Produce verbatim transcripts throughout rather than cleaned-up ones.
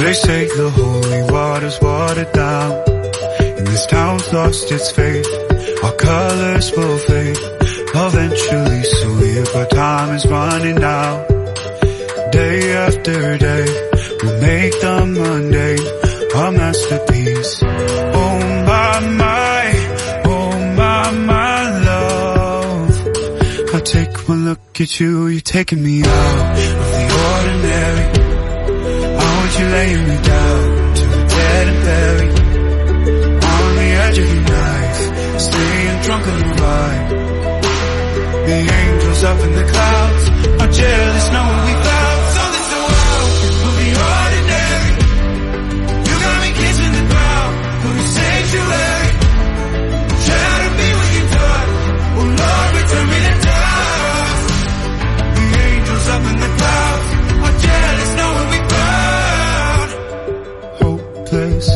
They say the holy water's watered down, and this town's lost its faith. Our colors will fade eventually, so if our time is running out, day after day, we'll make the mundane a masterpiece. Oh my, my, oh my, my love. I take one look at you, you're taking me out of the ordinary. I want you laying me down to the dead and buried, on the edge of your knife, staying drunk on the ride. The angels up in the clouds are jealous knowing we found something so wild. We'll be ordinary. You got me kissing the ground for your sanctuary. Try to be what you thought. Oh Lord, return me to dust. The angels up in the clouds are jealous knowing we found. Hopeless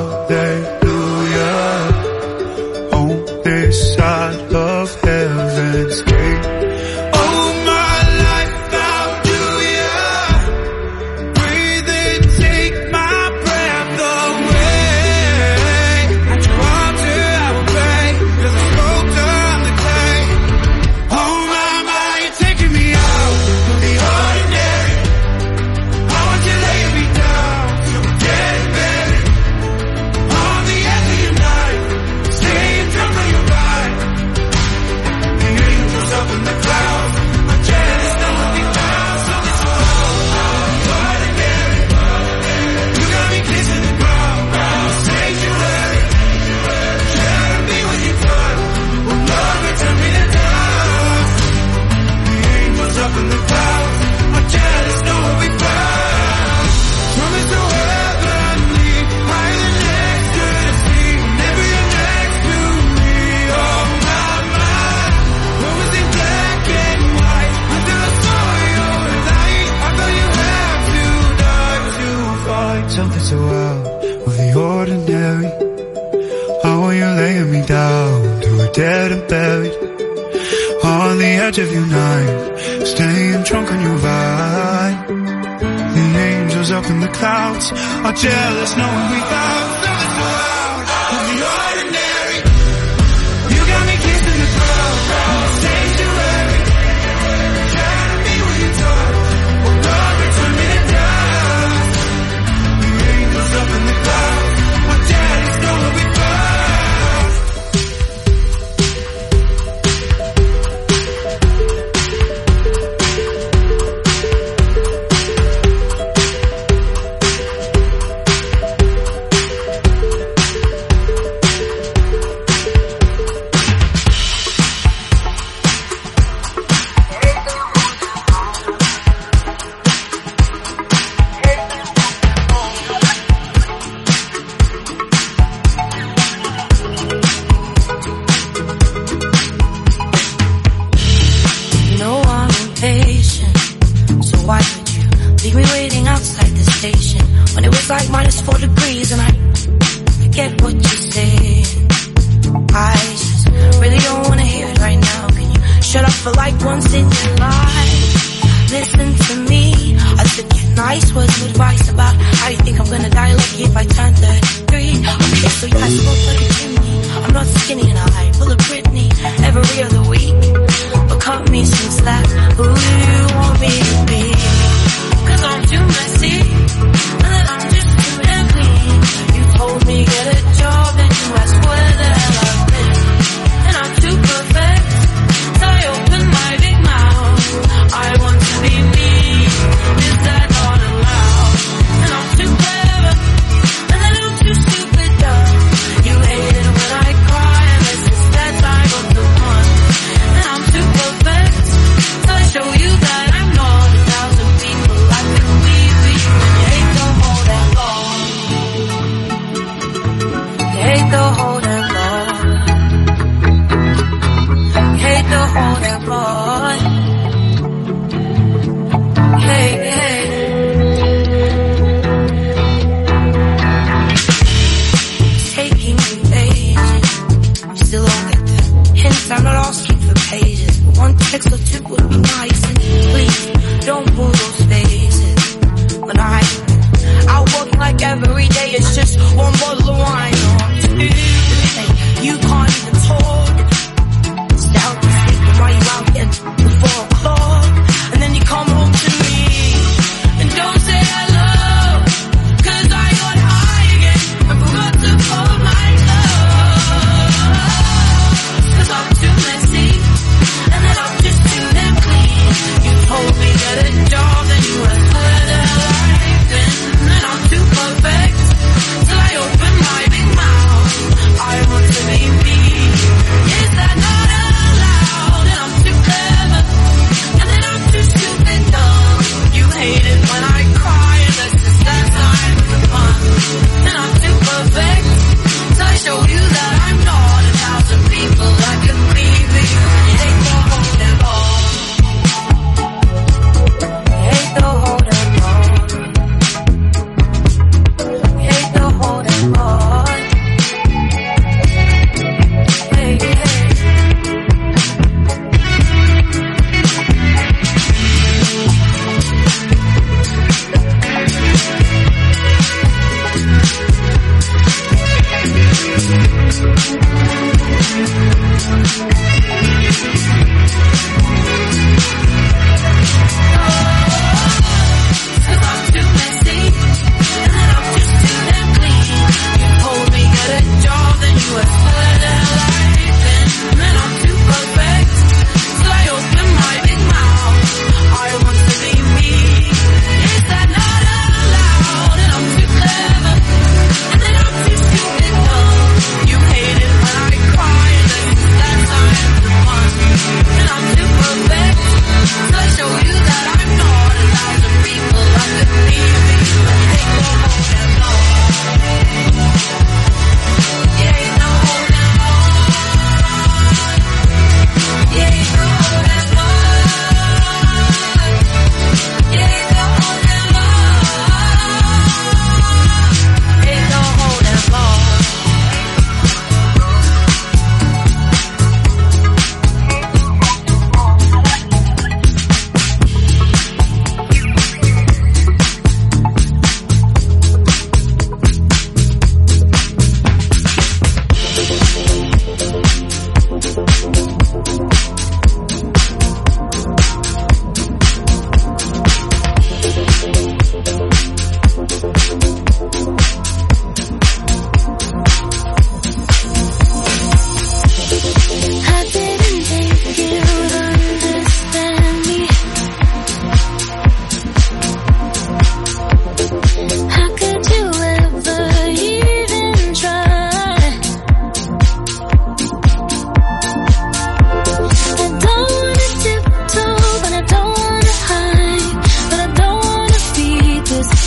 hallelujah on this side of heaven's gate. Oh my life, how do ya breathe and take my breath away? At your altar I will pray, cause I sculptor on the clay. Oh my, my, you're taking me out of the ordinary. I want you laying me down till we're dead and buried, on the edge of your night, staying drunk on your ride. The angels up in the clouds are jealous knowing we found something so ordinary. You got me kissing the ground, sanctuary. Try to be what you thought. Oh Lord, return me to dust. The angels up in the clouds are jealous knowing we found. Promise to heavenly, higher than ecstasy. Whenever you're next to me, oh my, my. What was in black and white until I saw your light? I thought you had to die to find something so out of the ordinary. I want you laying me down till we're dead and buried, on the edge of your night, staying drunk on your ride. The angels up in the clouds are jealous knowing we found something so out of the ordinary. You got me kissing the ground, sanctuary. Try to be what you thought. Oh Lord, return me to dust. The angels up in the clouds are jealous knowing we found. You know I'm impatient, so why would you leave me waiting outside the station when it was like minus four degrees and I, I get what you're saying. I just really don't wanna hear it right now. Can you shut up for like once in your life? Listen to me, I took your nice words of advice about how you think I'm gonna die lucky if I turn thirty-three. Okay, so you guys smoke like a chimney. I'm not skinny and I full of Britney every other week, but cut me some slack. Who do you want me to be? Cause I'm too messy, and then I'm just too damn clean. You told me get a job and you asked where the hell I've been, and I'm too perfect, so I open my big mouth. I want to be me, is that not allowed? And I'm too clever, and then I'm too stupid, dumb. You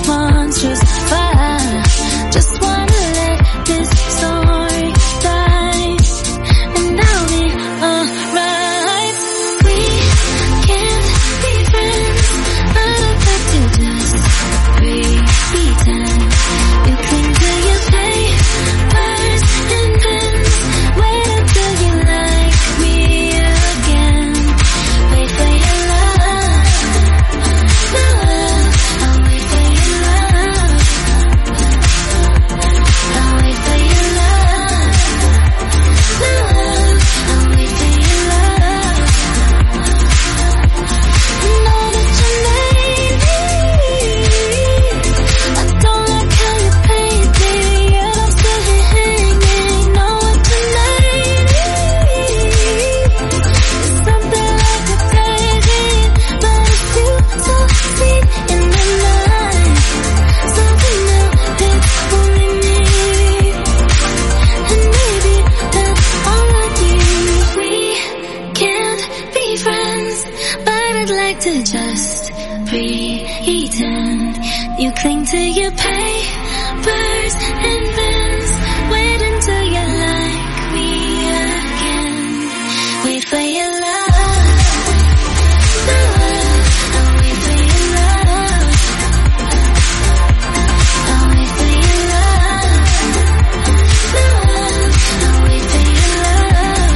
monstrous, but I just wanna let this story die, and I'll be alright. We can't be friends, but I'd like to just pretend. You cling to your papers and pens, wait until you like me again. Wait for your love, love. I'll wait for your love, I'll wait for your love, love. I'll wait for your love. Know that you made me. I don't like how you played, baby, yet I'm still here hanging. Know what you made me. It's something like a crazy, but it's you so sweet in the night. Something new, it's only me, and maybe that's all I need. We can't be friends, but I'd like to just pretend. You cling to your papers and pens, wait until you like me again. Wait for your love, love. I'll wait for your love, I'll wait for your love, love. I'll wait for your love.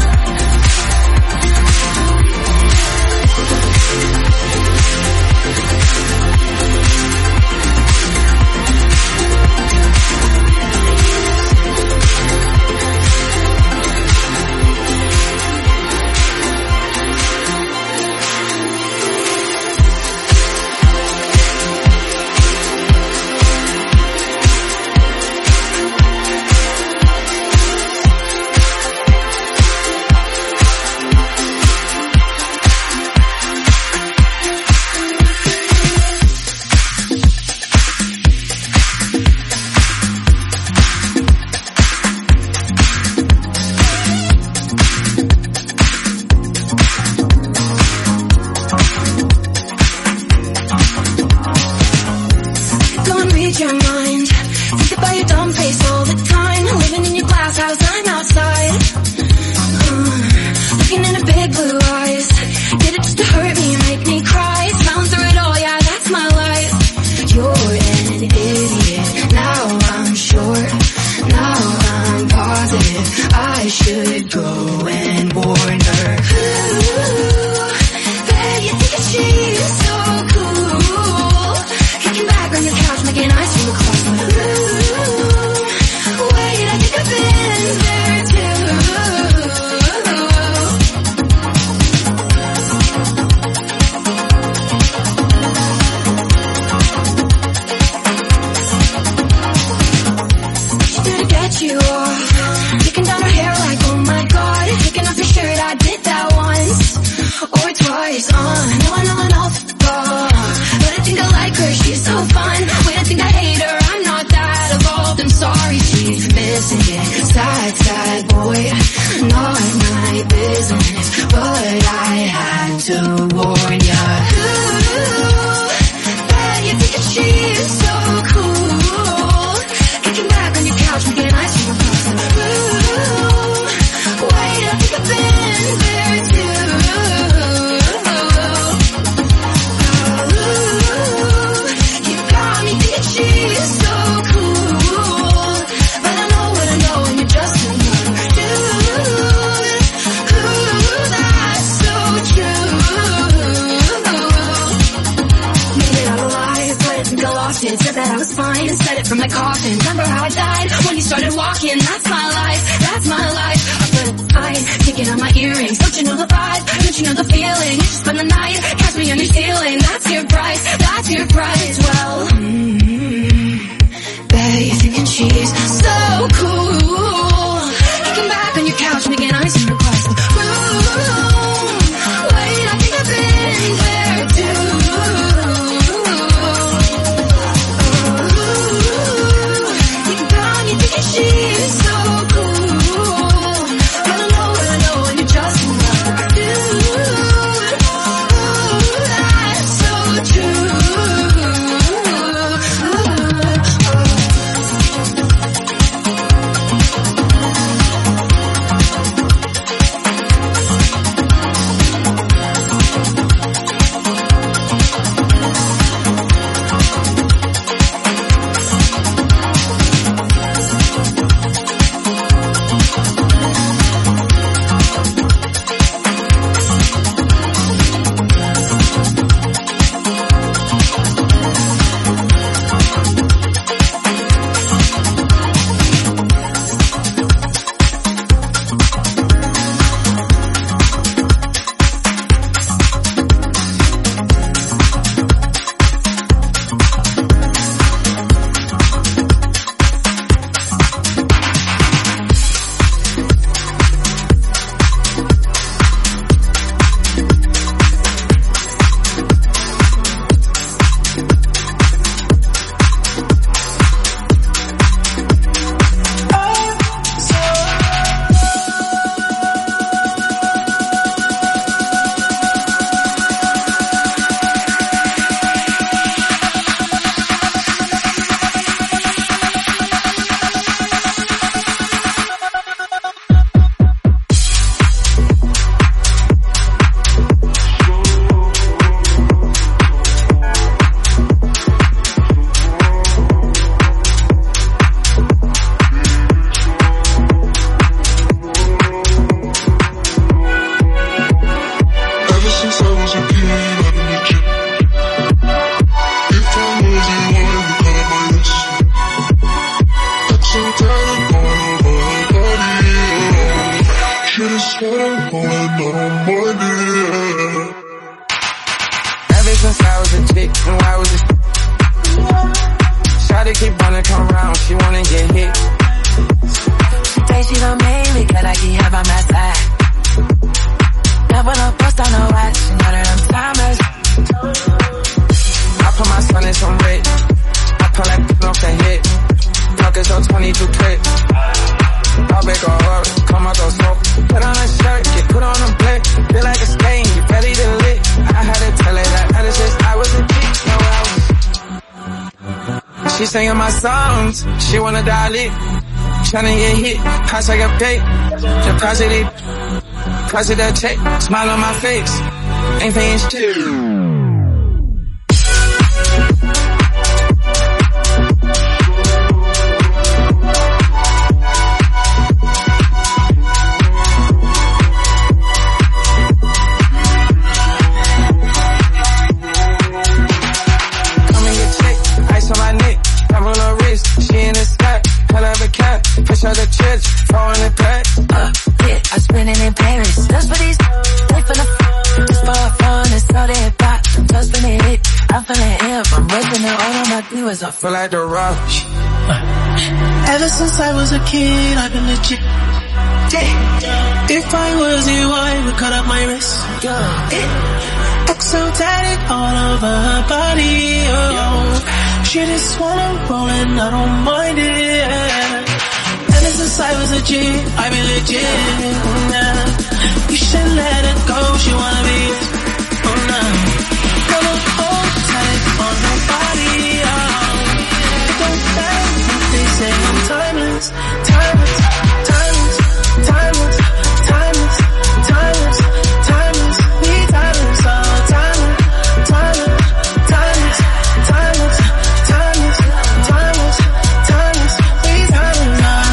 Go and read your mind. Think about your dumb face all the time. Living in your glass house, I'm outside. Uh, looking into big blue eyes. Did it just to hurt me and make me cry. Smiling through it all, yeah, that's my life. You're an idiot. Now I'm sure. Now I'm positive. I should go and warn her. Ooh, babe, you think that she's so cool. Kicking back on your couch, making ice cream across the room. Wait, I think I've been there too. She did to get you off. Taking down her hair like, oh my god. Taking off your shirt, I did that once or twice. Uh, no one, no one else. Uh, but I think I like her, she's so fun. Wait, I think I hate her, I'm not that evolved. I'm sorry, she's missing it. Sad, sad boy, not my business, but I had to warn ya. Ooh, bet you think that she's so cool. Kicking back on your couch, making ice cream across the room. Wait, I think I've been there too. You got me thinking she's so cool, but I know what I know and you're just another dude. Ooh, that's so true. Made it out alive, but I think I lost it. Said that I was fine and said it from my coffin. Remember how I died when you started walking? That's my life, that's my life. I put it aside, taking out my earrings. Don't you know the vibe? Don't you know the feeling? You just spend the night, catch me on your ceiling. That's your price, that's your price. Well, mm-hmm. Babe, you're thinking she's so cool. Kicking back on your couch, making ice cream across the room. Wait, I think I've been there too. You got me thinking she's so cool, but I know what I know and you're just another dude. Ooh, that's so true. She singing my songs, she wanna dial it. Tryna get hit, price I get paid. The price of it, price of that check. Smile on my face, ain't paying shit. The church, throwing it back. Uh, yeah, I spend it in Paris. Just for these, wait for the f- just for fun, it's all that pop. Just when it hit, I'm feeling ill. I'm ripping it all on my viewers. I feel like the rush. Uh. Ever since I was a kid, I've been legit. Yeah. If I was a wine, would cut up my wrist. Yeah. Exotic all over her body. Oh. She just wanna roll and I don't mind it. Ever since I was a G, I've been legit, nah. You should let her go, she wanna be, oh no. Girl, don't hold tight on her body, oh. It don't matter what they say, I'm timeless, timeless, timeless, timeless, timeless, timeless, timeless, we timeless, oh, timeless, timeless, timeless, timeless, timeless, timeless, timeless, we timeless, oh.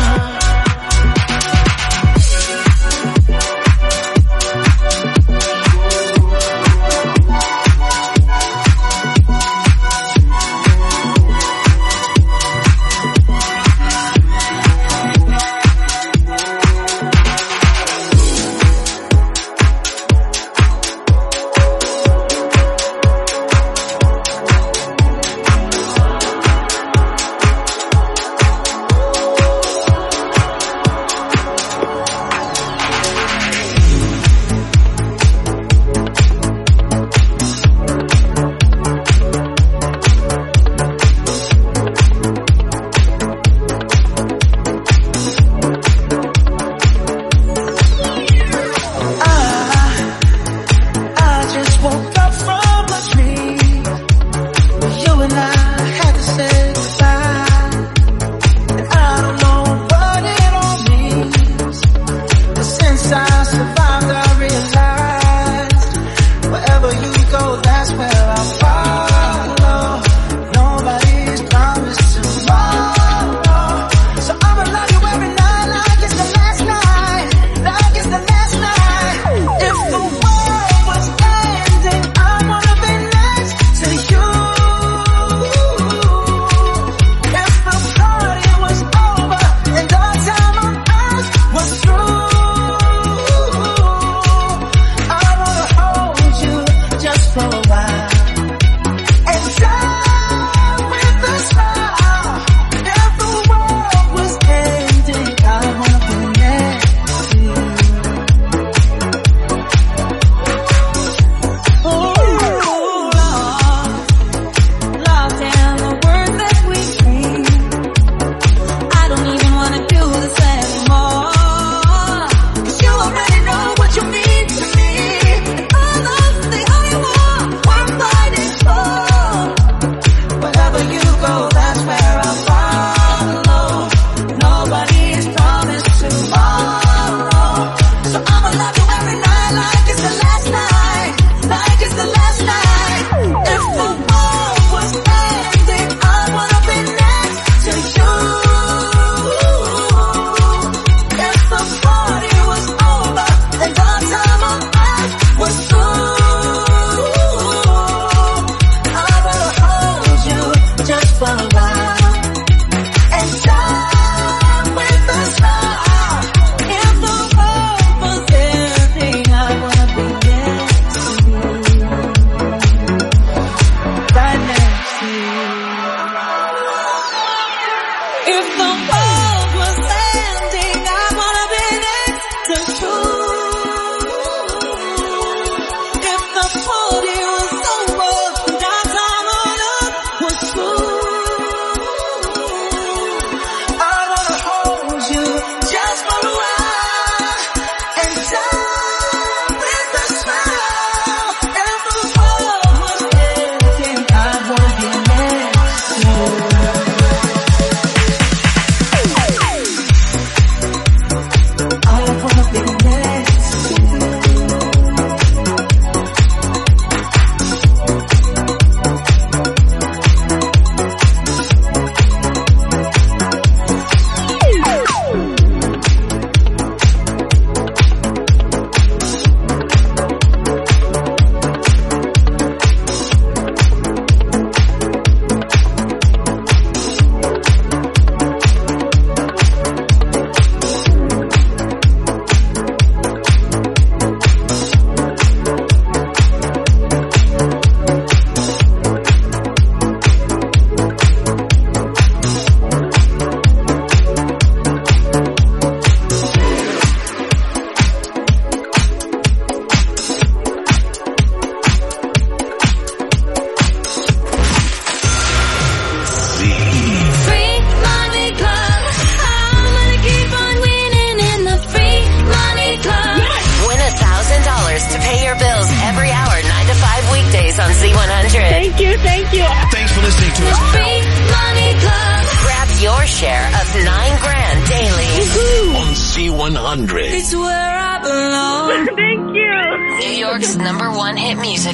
share of nine grand daily. Woo-hoo. On C one hundred. It's where I belong. Thank you. New York's number one hit music